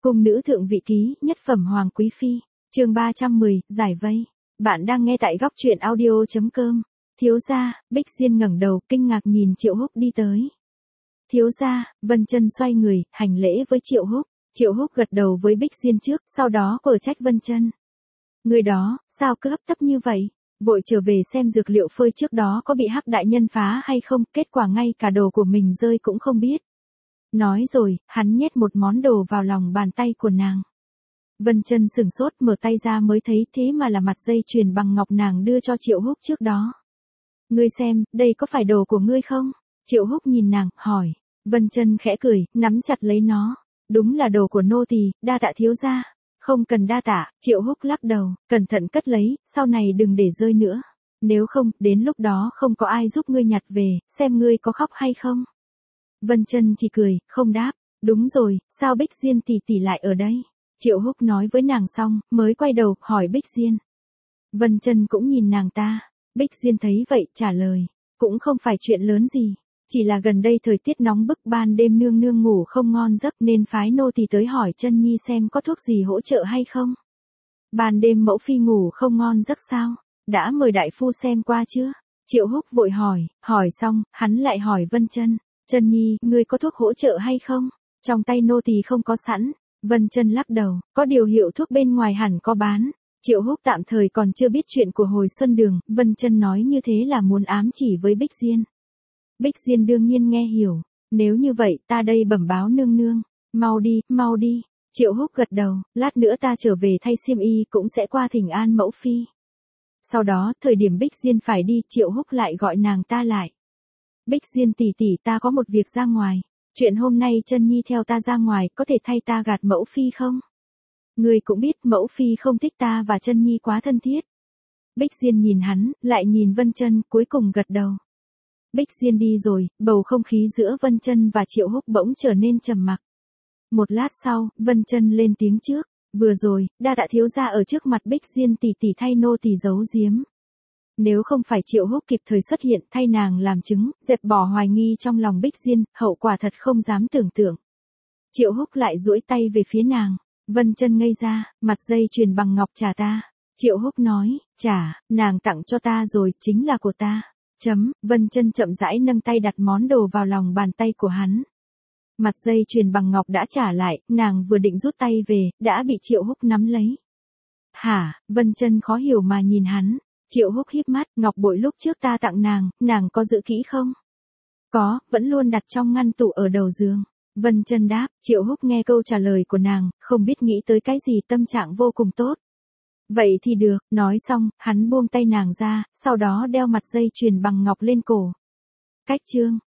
Cung nữ thượng vị ký, nhất phẩm hoàng quý phi. Chương 310, giải vây. Bạn đang nghe tại góc truyện audio.com. Thiếu gia, Bích Diên ngẩng đầu, kinh ngạc nhìn Triệu Húc đi tới. Thiếu gia, Vân Chân xoay người, hành lễ với Triệu Húc. Triệu Húc gật đầu với Bích Diên trước, sau đó quở trách Vân Chân. Người đó, sao cứ hấp tấp như vậy? Vội trở về xem dược liệu phơi trước đó có bị Hắc đại nhân phá hay không, kết quả ngay cả đồ của mình rơi cũng không biết. Nói rồi, hắn nhét một món đồ vào lòng bàn tay của nàng. Vân Chân sửng sốt, mở tay ra mới thấy thế mà là mặt dây chuyền bằng ngọc nàng đưa cho Triệu Húc trước đó. Ngươi xem, đây có phải đồ của ngươi không? Triệu Húc nhìn nàng, hỏi. Vân Chân khẽ cười, nắm chặt lấy nó. Đúng là đồ của nô tỳ, đa tạ thiếu gia. Không cần đa tạ, Triệu Húc lắc đầu, cẩn thận cất lấy, sau này đừng để rơi nữa. Nếu không, đến lúc đó không có ai giúp ngươi nhặt về, xem ngươi có khóc hay không. Vân Chân chỉ cười, không đáp. Đúng rồi, sao Bích Diên tỷ tỷ lại ở đây? Triệu Húc nói với nàng xong, mới quay đầu, hỏi Bích Diên. Vân Chân cũng nhìn nàng ta. Bích Diên thấy vậy, trả lời. Cũng không phải chuyện lớn gì. Chỉ là gần đây thời tiết nóng bức, ban đêm nương nương ngủ không ngon giấc nên phái nô tỳ tới hỏi Chân Nhi xem có thuốc gì hỗ trợ hay không. Ban đêm mẫu phi ngủ không ngon giấc sao? Đã mời đại phu xem qua chưa? Triệu Húc vội hỏi xong, hắn lại hỏi Vân Chân. Chân Nhi, ngươi có thuốc hỗ trợ hay không? Trong tay nô tỳ không có sẵn. Vân Chân lắc đầu, có điều hiệu thuốc bên ngoài hẳn có bán. Triệu Húc tạm thời còn chưa biết chuyện của hồi xuân đường, Vân Chân nói như thế là muốn ám chỉ với Bích Diên. Bích Diên đương nhiên nghe hiểu, nếu như vậy ta đây bẩm báo nương nương, mau đi. Triệu Húc gật đầu, lát nữa ta trở về thay xiêm y cũng sẽ qua thỉnh an mẫu phi. Sau đó, thời điểm Bích Diên phải đi, Triệu Húc lại gọi nàng ta lại. Bích Diên tỷ tỷ, ta có một việc ra ngoài. Chuyện hôm nay Chân Nhi theo ta ra ngoài, có thể thay ta gạt mẫu phi không? Ngươi cũng biết mẫu phi không thích ta và Chân Nhi quá thân thiết. Bích Diên nhìn hắn, lại nhìn Vân Chân, cuối cùng gật đầu. Bích Diên đi rồi, bầu không khí giữa Vân Chân và Triệu Húc bỗng trở nên trầm mặc. Một lát sau, Vân Chân lên tiếng trước. Vừa rồi, đa tạ thiếu gia ở trước mặt Bích Diên tỷ tỷ thay nô tỳ giấu giếm. Nếu không phải Triệu Húc kịp thời xuất hiện thay nàng làm chứng, dẹp bỏ hoài nghi trong lòng Bích Diên, hậu quả thật không dám tưởng tượng. Triệu Húc lại duỗi tay về phía nàng. Vân Chân ngây ra, mặt dây chuyền bằng ngọc trả ta. Triệu Húc nói, trả, nàng tặng cho ta rồi, chính là của ta. Vân Chân chậm rãi nâng tay đặt món đồ vào lòng bàn tay của hắn. Mặt dây chuyền bằng ngọc đã trả lại, nàng vừa định rút tay về, đã bị Triệu Húc nắm lấy. Hả? Vân Chân khó hiểu mà nhìn hắn. Triệu Húc híp mắt, ngọc bội lúc trước ta tặng nàng có giữ kỹ không? Có, vẫn luôn đặt trong ngăn tủ ở đầu giường. Vân Chân đáp. Triệu Húc nghe câu trả lời của nàng, không biết nghĩ tới cái gì, tâm trạng vô cùng tốt. Vậy thì được, nói xong, hắn buông tay nàng ra, sau đó đeo mặt dây chuyền bằng ngọc lên cổ. Cách chương